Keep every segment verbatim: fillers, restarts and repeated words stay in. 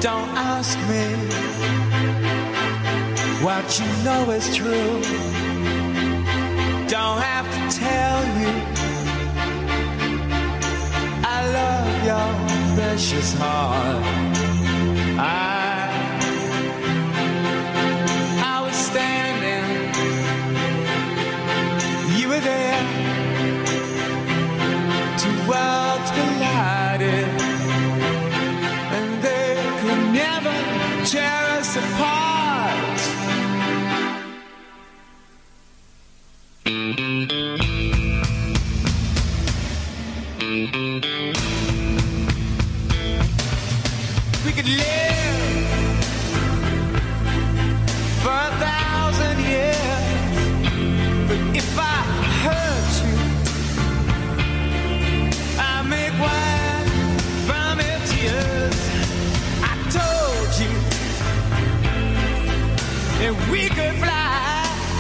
Don't ask me what you know is true. Don't have to tell you I love your precious heart. I, I was standing, you were there, two worlds collided, and they could never tear us apart. We could live for a thousand years, but if I hurt you, I make wine from your tears. I told you that we could fly,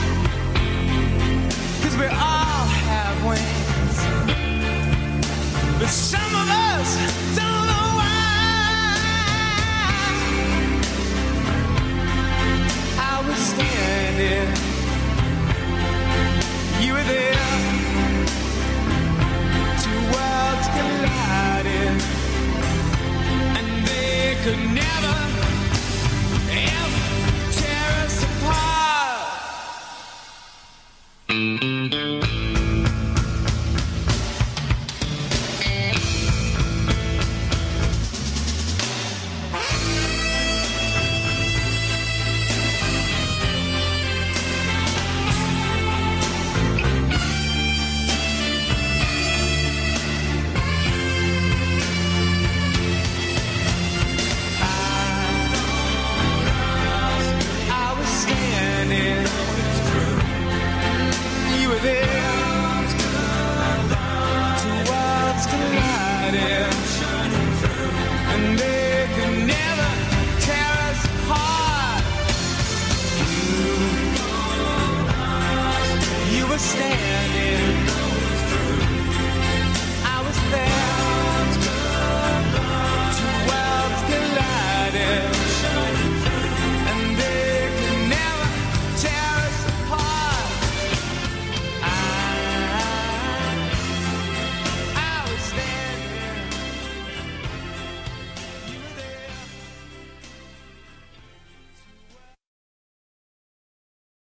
'cause we all have wings, but some of us don't know why. I was standing, you were there, two worlds collided, and they could